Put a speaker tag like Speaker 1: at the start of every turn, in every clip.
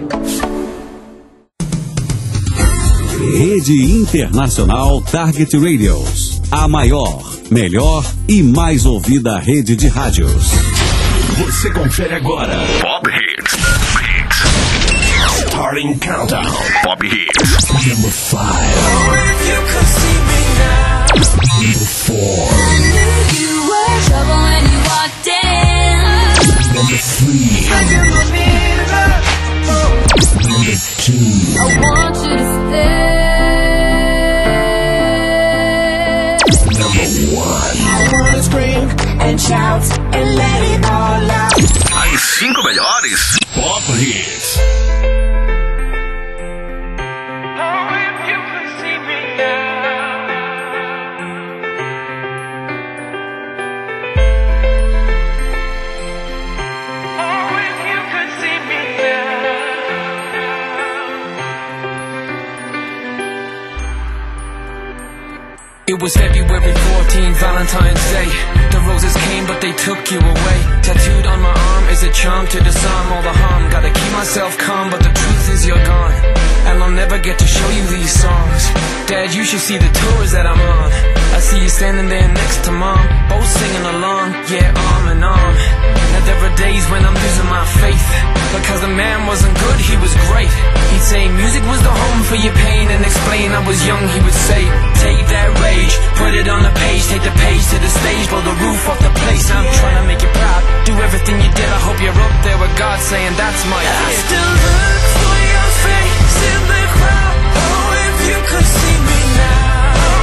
Speaker 1: Rede Internacional Target Radios. A maior, melhor e mais ouvida rede de rádios.
Speaker 2: Você confere agora Pop Hits. Starting Countdown. Pop Hits. Number 5. Number 4.
Speaker 3: You were trouble when you walked in.
Speaker 2: Number 3. Number 2.
Speaker 3: I want you to stay.
Speaker 2: Number 1.
Speaker 4: I wanna scream and shout and let it all out.
Speaker 2: As 5 melhores Pop Hits.
Speaker 5: It was February 14th, Valentine's Day. The roses came, but they took you away. Tattooed on my arm is a charm to disarm all the harm. Gotta keep myself calm, but the truth is you're gone. And I'll never get to show you these songs. Dad, you should see the tours that I'm on. I see you standing there next to Mom, both singing along, yeah, arm in arm. Now there are days when I'm losing my faith, because the man wasn't good, he was great. He'd say music was the home for your pain, and explain I was young, he would say, take that rage, put it on the page, take the page to the stage, blow the roof off the place. I'm trying to make you proud, do everything you did, I hope you're up there with God saying that's my kid.
Speaker 4: I still look for your face in the crowd. Oh, if you could see me now.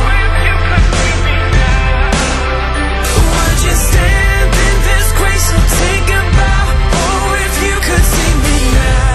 Speaker 4: Would you stand in this grace and take a bow? Oh, if you could see me now.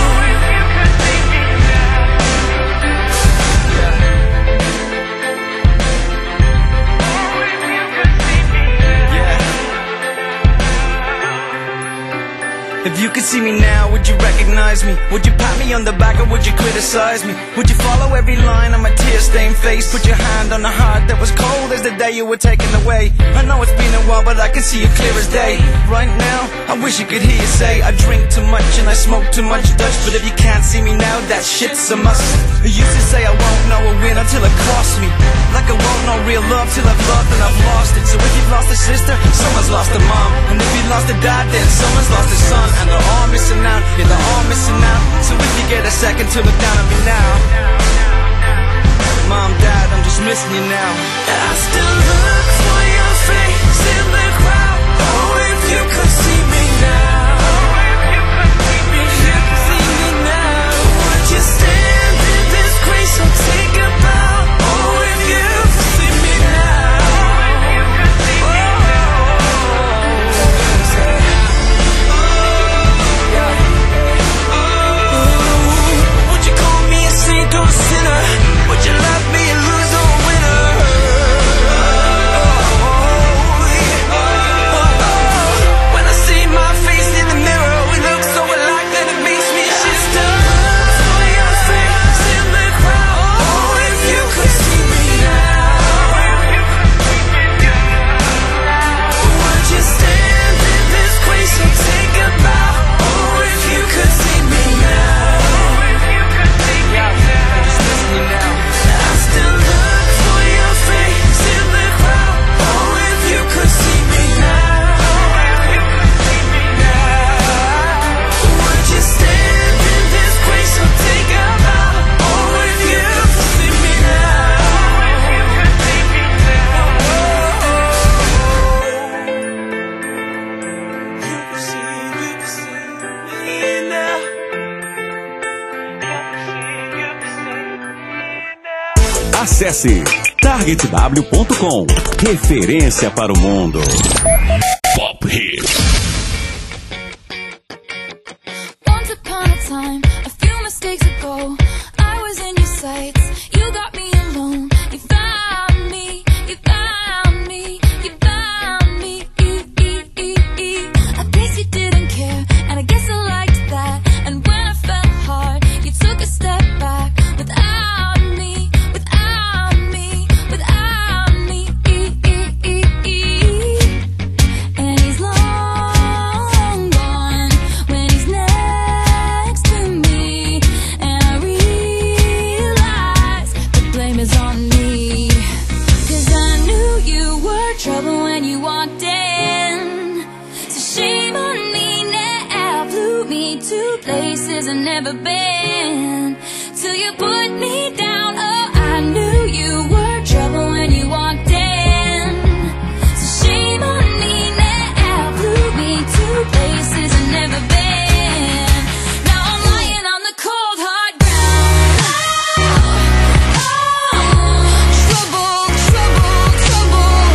Speaker 6: If you could see me now, would you recognize me? Would you pat me on the back or would you criticize me? Would you follow every line on my tear-stained face? Put your hand on the heart that was cold as the day you were taken away. I know it's been a while, but I can see you clear as day. Right now, I wish you could hear you say I drink too much and I smoke too much Dutch. But if you can't see me now, that shit's a must. I used to say I won't know a win until it costs me. Like I won't know real love till I've loved and I've lost it. So if you've lost a sister, someone's lost a mom. And if you lost a dad, then someone's lost a son. And they're all missing out, yeah, they're all missing out. So if you get a second to look down at me now, Mom, Dad, I'm just missing you now.
Speaker 4: I still look for your face in the crowd. Oh, if you could see me now. If you could see me now. Would you stand in this grace and take a bow? Oh, if you could see me now. Would you call me a saint or a sinner? Would you love me and lose or a winner? When I see my face in the mirror, it looks so alike that it makes me shift. For your face in the crowd. Oh, if you could see me now. Would you stand in this grace and take a bow? Oh, if you could see me now. I still look for your face in the crowd. Oh, if you could see me now. Would you stand in this grace or take a bow? Oh, if you could see me
Speaker 1: Acesse targetw.com. Referência para o mundo.
Speaker 2: Pop Hits.
Speaker 3: Once upon a time, a few mistakes ago, I was in your sights. You got me alone. You found me. You found me. You found me. I guess you didn't care, and I guess I liked that. And when I fell hard, you took a step back without me. Without me. Without me. And he's long gone when he's next to me. to places I've never been. Till you put me down, oh, I knew you were trouble when you walked in. So shame on me now, blew me to places I've never been. Now I'm lying on the cold hard ground. Oh, trouble, trouble, trouble.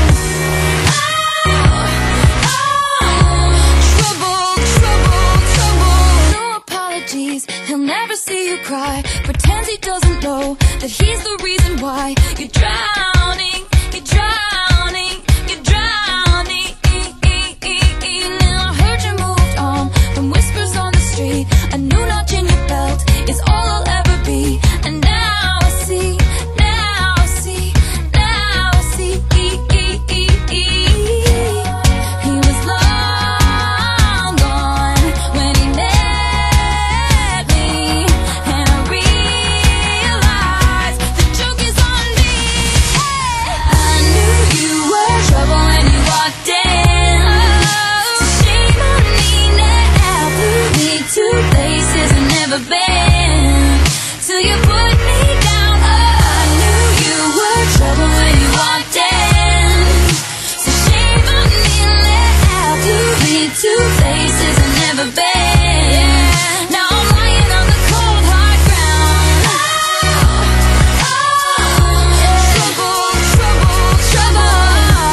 Speaker 3: Trouble, trouble, trouble. No apologies, he'll never see you cry. Pretends he doesn't know that he's the reason why you're drowning, you're drowning, you're drowning. Now I heard you moved on from whispers on the street. A new notch in your belt is all I'll ever be. And now I see, now I see, now I see. He was long gone when he met me, and I realized the joke is on me. I knew you were trouble when you walked in. So shame on me now, blew me to places I've never been. Till you put me down, oh, I knew you were trouble when you walked in. So shame on me now, blew me to places I've never been. Now I'm lying on the cold hard ground. Trouble, trouble, trouble.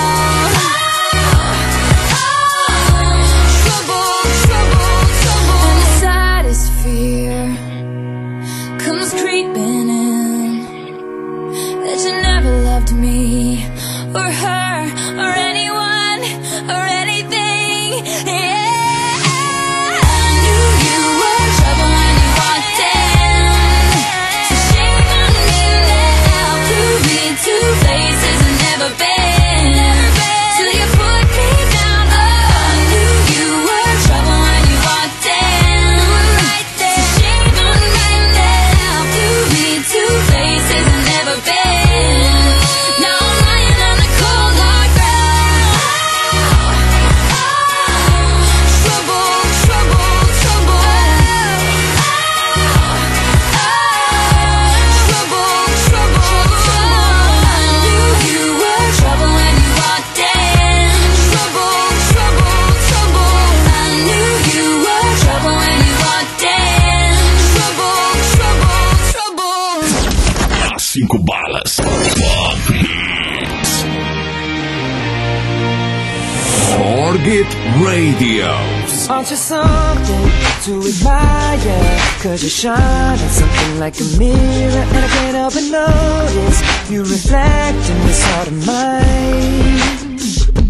Speaker 3: Trouble, trouble, trouble. And the saddest fear comes creeping in, that you never loved me or her or anyone or anything. Yeah, I knew you were trouble when you walked in. So shame on me now, blew me to places I've never been. Till you put me down, oh, I knew you were trouble when you walked in. So shame on me now, blew me to places I've never been. Now I'm lying on the cold hard ground. Trouble, trouble, trouble. Trouble, trouble, trouble. I knew you were trouble when you walked in. Trouble, trouble, trouble. I knew you were trouble when you walked in. Trouble, trouble, trouble.
Speaker 2: As 5 balas. Pop Hits. Target Radio.
Speaker 7: Aren't you something to admire? 'Cause you shine at something like a mirror, and I can't help but notice you reflect in this heart of mine.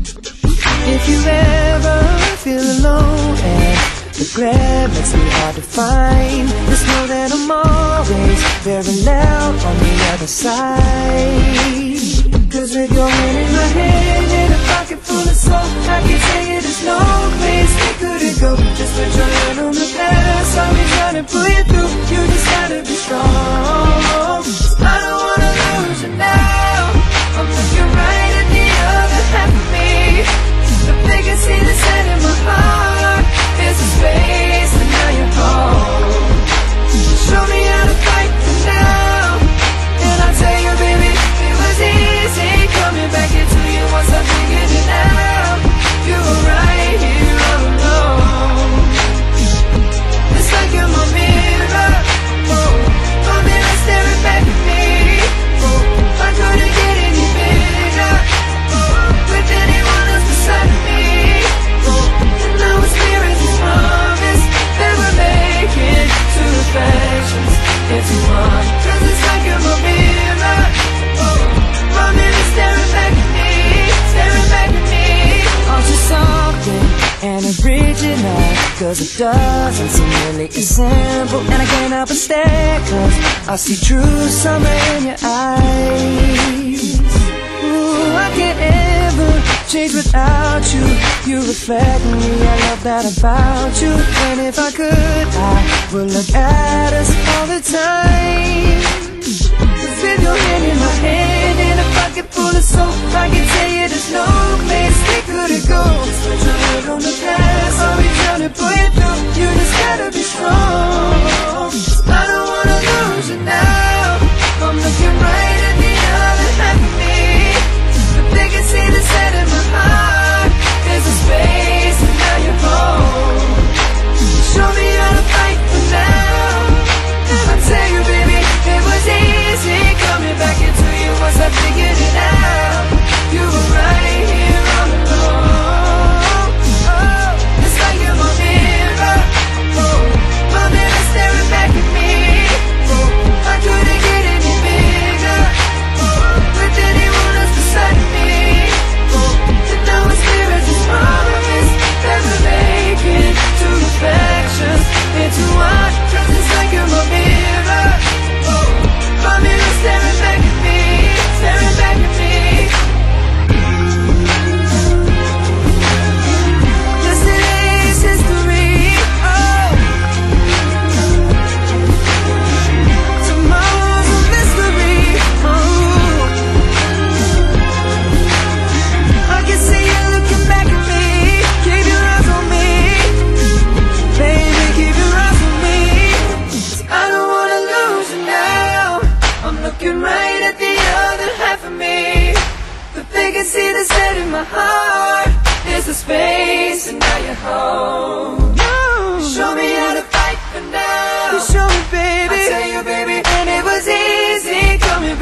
Speaker 7: If you ever feel alone and the glare makes me hard to find, just know that I'm always very loud on the other side. 'Cause with your hand in my hand and a pocket full of soul, I can tell you there's no place we couldn't go. Just put your hand on the past, I'll be trying to pull you through. You just gotta be strong. I don't wanna lose you now. I'm looking right at the other half of me. The biggest thing that's set in my heart is a space, and now you're home. Show me how to fight for now, and I'll tell you, baby, it was easy coming back into you once I figured it out. You were right here all alone. It's like you're my mirror, oh, my mirror staring back at me. Oh, I couldn't get any bigger, oh, with anyone else beside me. Oh, and now it's clear as this promise that we're making two reflections into one. 'Cause it's like you're my mirror, oh, my mirror staring back at me, staring back at me. Aren't you something and original? 'Cause it doesn't seem really as simple, and I can't help but stare, 'cause I see truth somewhere in your eyes. Ooh, I can't ever change without you. You reflect me, I love that about you. And if I could, I would look at us all the time. 'Cause with your hand in my hand and a pocket full of soap, I can tell you there's no place we couldn't go. Just put your head on the past, I'll be trying to pull you through. You just gotta be strong.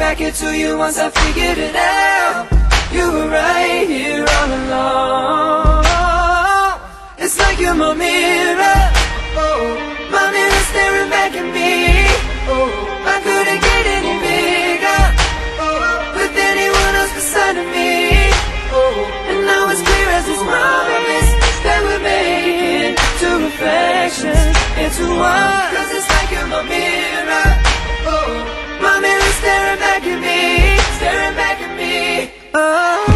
Speaker 7: back it to you once I figured it out. You were right here all along. It's like you're my mirror. Oh, my mirror staring back at me. Oh, I couldn't get any bigger. Oh, with anyone else beside of me. Oh, and now it's clear as this promise that we're making two reflections into one. 'Cause it's like you're my mirror. Oh, my mirror staring back at me, staring back at me. Oh.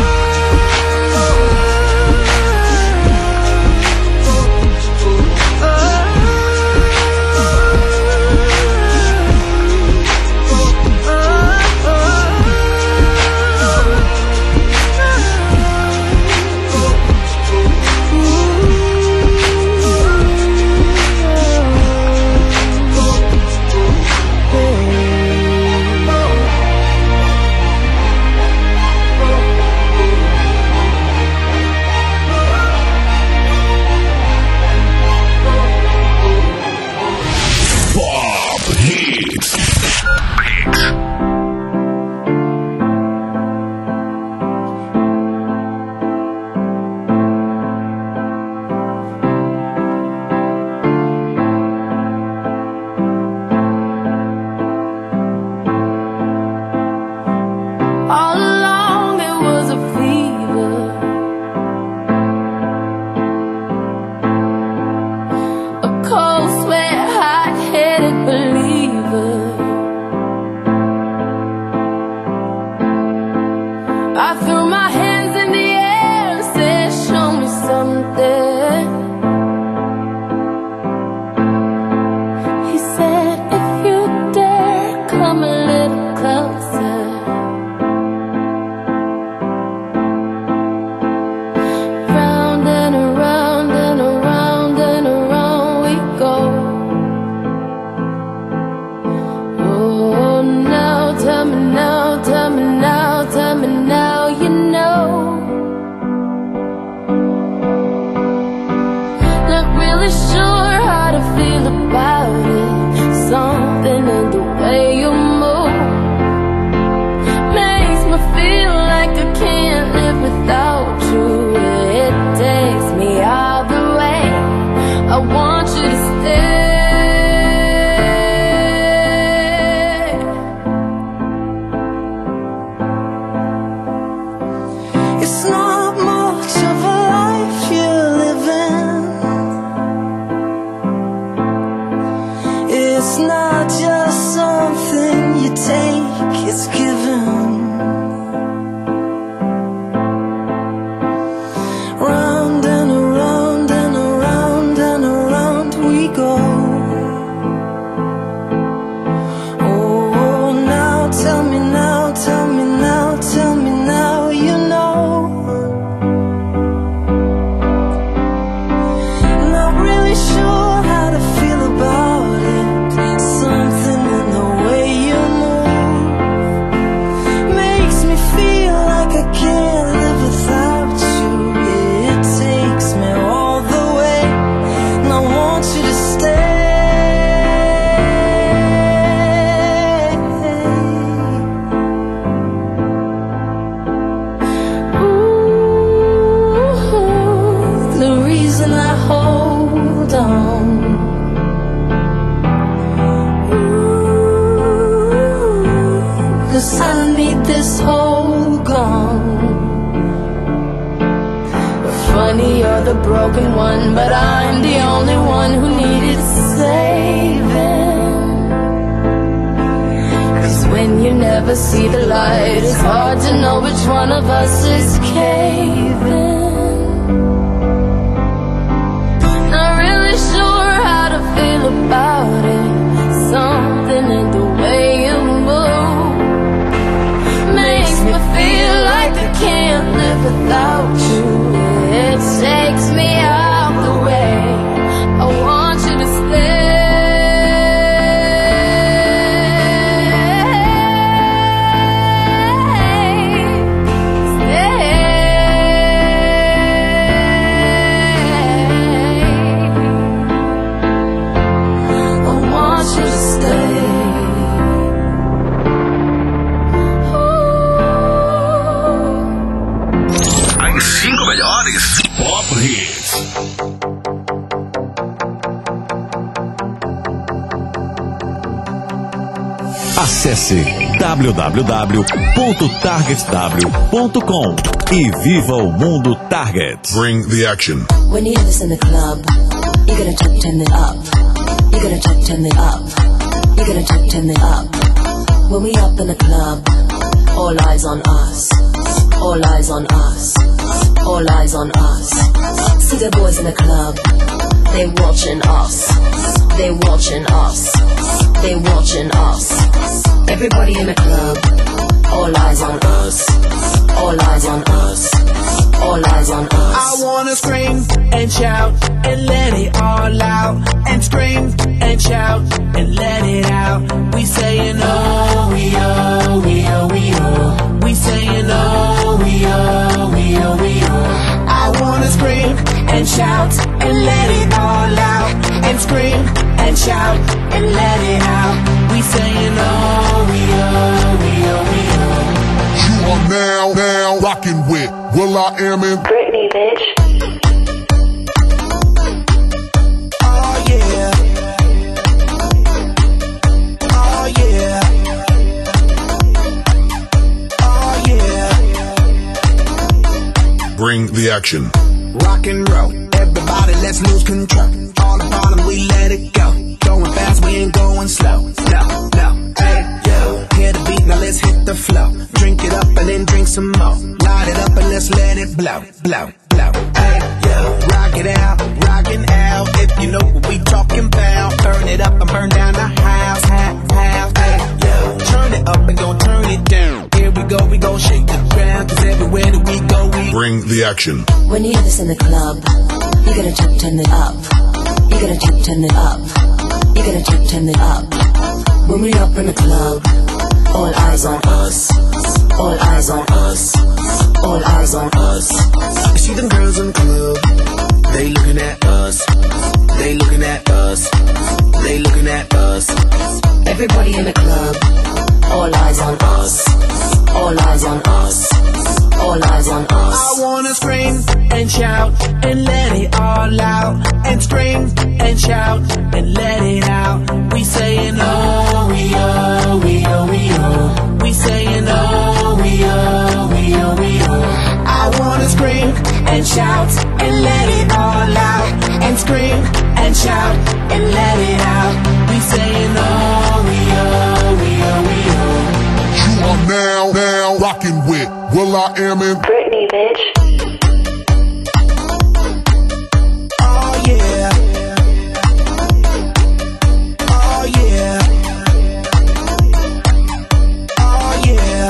Speaker 1: Acesse www.targetw.com e viva o mundo Target.
Speaker 2: Bring the action.
Speaker 8: When you hear this in the club, you're gonna turn it up. You're gonna turn it up. You're gonna turn it up. When we up in the club, all eyes on us. All eyes on us. All eyes on us. See the boys in the club, they watching us. They watching us. They watching us. Everybody in the club, all eyes on us. All eyes on us. All eyes on us.
Speaker 6: I wanna scream and shout and let it all out. And scream and shout and let it out. We saying oh, we oh, we oh, we oh. We saying oh, we oh, we oh, we oh. I wanna scream and shout and let it all out. And scream and shout and let it out. We saying oh, we oh, we oh, we oh.
Speaker 2: You are now rocking with will.i.am in
Speaker 8: Britney, bitch.
Speaker 6: Oh yeah. Oh yeah. Oh yeah.
Speaker 2: Bring the action.
Speaker 6: Rock and roll, everybody let's lose control. All the bottom we let it go. Going fast, we ain't going slow. No, hey, yo. Hear the beat, now let's hit the flow. Drink it up and then drink some more. Light it up and let's let it blow. Hey, yo. Rock it out, rockin' out. If you know what we talking about. Burn it up and burn down the house. Hey, yo. Turn it up and don't turn it down. Here we go shake the ground. Cause everywhere that we go, we
Speaker 2: Bring the action.
Speaker 8: When you hear this in the club, you're gonna turn it up. You're gonna turn it up. You're gonna turn it up. When we up in the club, all eyes on us. All eyes on us. All eyes on us.
Speaker 6: see them girls in the club. They looking at us. They looking at us. They looking at us.
Speaker 8: Everybody in the club, all eyes on us. All eyes on us. All eyes on us.
Speaker 6: I wanna scream and shout and let it all out. And scream and shout and let it out. We saying oh, we oh, we oh, we oh. We saying oh, we oh, we oh, we oh. I wanna scream and shout and let it all out. And scream and shout and let it out. We saying oh, we oh, we oh, we oh.
Speaker 2: You are now rocking with will.i.am in
Speaker 8: Britney, bitch.
Speaker 6: Oh yeah. Oh yeah. Oh yeah.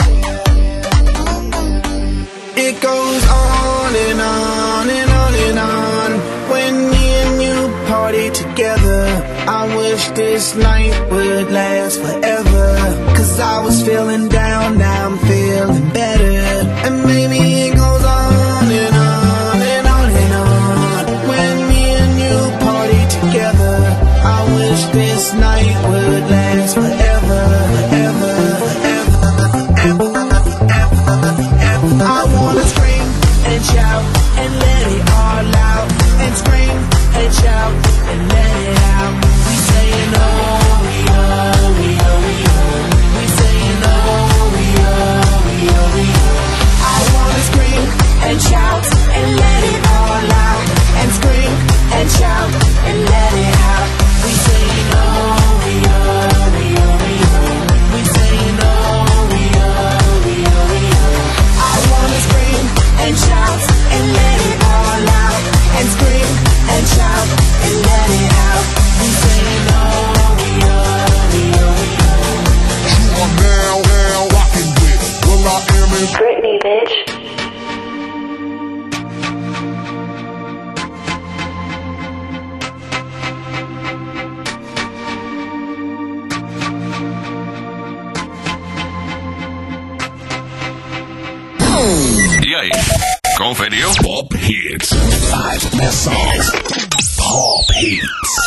Speaker 6: It goes on and on and on and on. When me and you party together, I wish this night would last forever. Cause I was feeling down, now I'm feeling better. And maybe it goes on and on and on and on. When me and you party together, I wish this night would last forever, forever, forever, forever, forever. I wanna scream and shout and let it all out. And scream and shout and let it out. We saying oh, we oh, we oh, we oh. We saying oh, we oh, we oh, we oh. I wanna scream and shout and let it all out. And scream and shout and let it out. We saying oh, we oh, we oh, we oh. We saying oh, we oh, we oh, we oh. I wanna scream and shout and let it all out. And scream and shout and let it out. We saying oh, we oh, we oh, we oh.
Speaker 2: You are now rocking with will.i.am in
Speaker 8: Britney, bitch.
Speaker 2: E aí, conferiu? Pop Hits. 5 best songs. Pop Hits.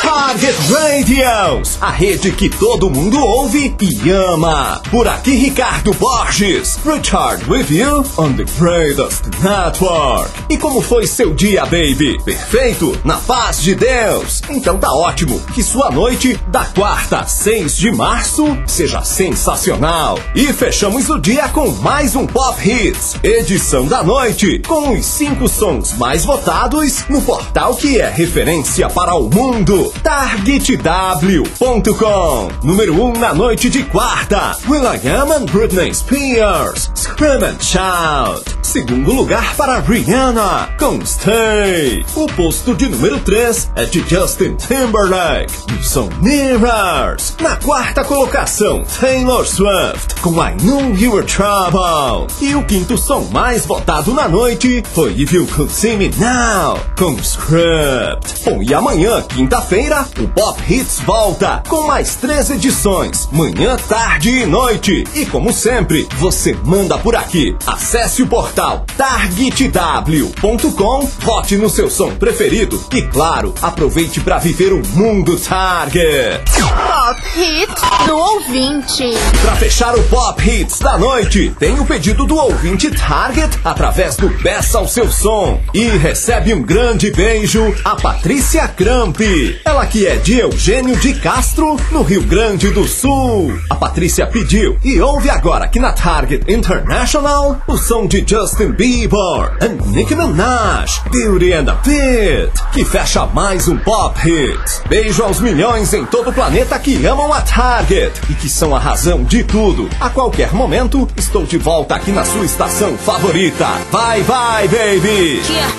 Speaker 9: Target Radios, a rede que todo mundo ouve e ama. Por aqui, Ricardo Borges. Richard with you on the greatest network. E como foi seu dia, baby? Perfeito? Na paz de Deus? Então tá ótimo. Que sua noite da quarta a 6 de março seja sensacional. E fechamos o dia com mais um Pop Hits, edição da noite, com os 5 sons mais votados no portal que é referência para o mundo, TargetW.com. Número 1 na noite de quarta, will.i.am and Britney Spears, Scream and Shout. Segundo lugar para Rihanna, com Stay. O posto de número 3 é de Justin Timberlake, e som Mirrors. Na quarta colocação, Taylor Swift, com I Knew You Were Trouble. E o quinto som mais votado na noite foi If You Could See Me Now, com Script. Bom, e amanhã, quinta-feira, o Pop Hits volta com mais 3 edições, manhã, tarde e noite. E como sempre, você manda por aqui. Acesse o portal TargetW.com, vote no seu som preferido e, claro, aproveite para viver o mundo Target.
Speaker 10: Pop Hits do ouvinte.
Speaker 9: Para fechar o Pop Hits da noite, tem o pedido do ouvinte Target através do Peça o Seu Som. E recebe um grande beijo a Patrícia Cramp. Ela que é de Eugênio de Castro, no Rio Grande do Sul. A Patrícia pediu e ouve agora aqui na Target International o som de Justin Bieber e Nicki Minaj, Beauty and the Beat, que fecha mais um Pop Hits. Beijo aos milhões em todo o planeta que amam a Target e que são a razão de tudo. A qualquer momento, estou de volta aqui na sua estação favorita. Vai, vai, baby!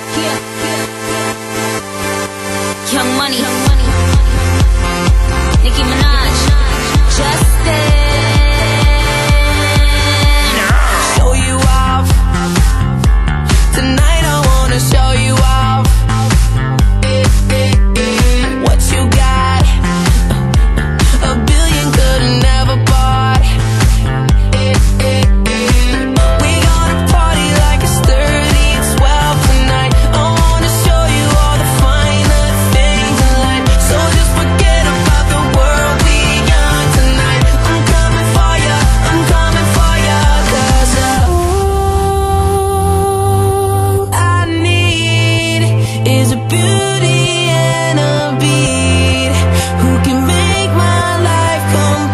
Speaker 3: Young Money, Nicki Minaj, Justin.
Speaker 4: Show you off. Tonight I wanna show you off. What you got? A billion could've never bought. We gonna party like it's 30 and 12 tonight. I wanna show you all the finer things in life. So just forget about the world we got tonight. I'm coming for ya, I'm coming for ya. 'Cause all I need is a beauty and a beat who can make my life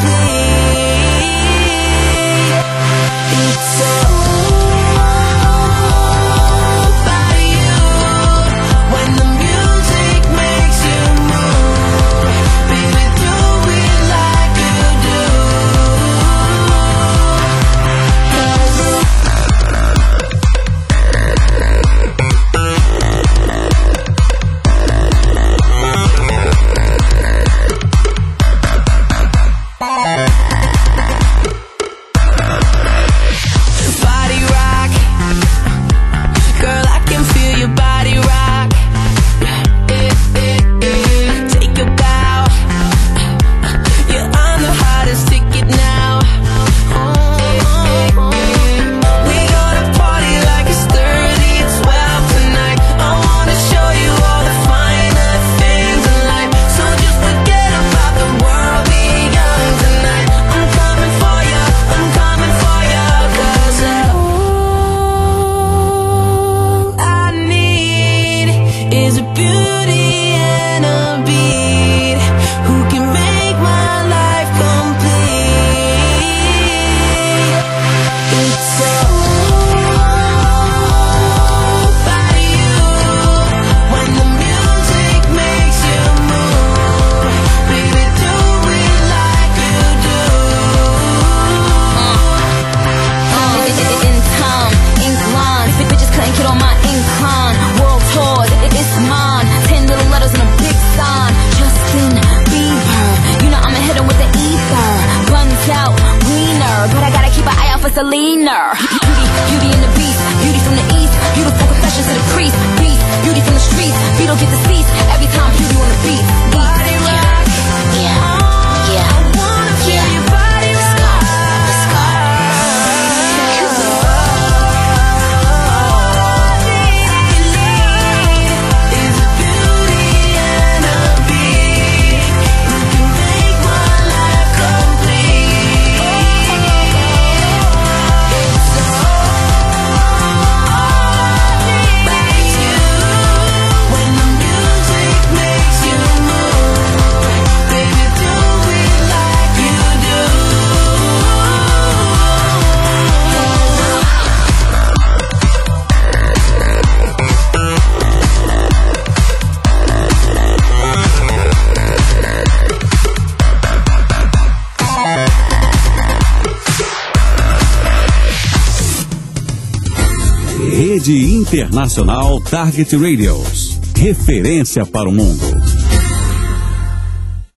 Speaker 4: complete. It's all about you. When the music makes you move, baby, do it like you do. 'Cause body rock, girl, I can feel your body rock. Take a bow, you're on the hottest ticket now. We gonna party like it's 30 and 12 tonight. I wanna show you all the finer things in life. So just forget about the world we got tonight. I'm coming for ya, I'm coming for ya. 'Cause all I need is a beauty and a beat who can make my life complete. It's all about you. When the music makes you move, baby, do it like you do.
Speaker 3: In time, ink line, bitches couldn't get on my incline. World tour, it's mine. 10 little letters and a big sign. Justin Bieber, you know I'ma hit him with the ether. Guns out, wiener, but I gotta keep an eye out for Selena. Beauty and the beast, beauty from the east, beautiful confessions to the priest. Beast, beauty from the streets, beat get deceased. Every time beauty on the beat.
Speaker 4: Body rock.
Speaker 3: Yeah.
Speaker 4: I wanna feel your body rock. Is a beauty and a beat.
Speaker 1: Rede Internacional Target Radios. Referência para o mundo.